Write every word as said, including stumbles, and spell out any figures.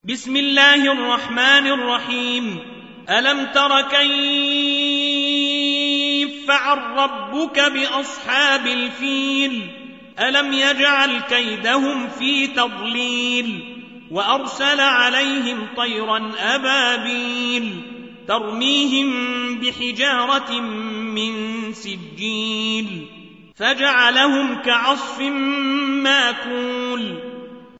بسم الله الرحمن الرحيم. ألم تر كيف فعل ربك بأصحاب الفيل ألم يجعل كيدهم في تضليل وأرسل عليهم طيرا أبابيل ترميهم بحجارة من سجيل فجعلهم كعصف ماكول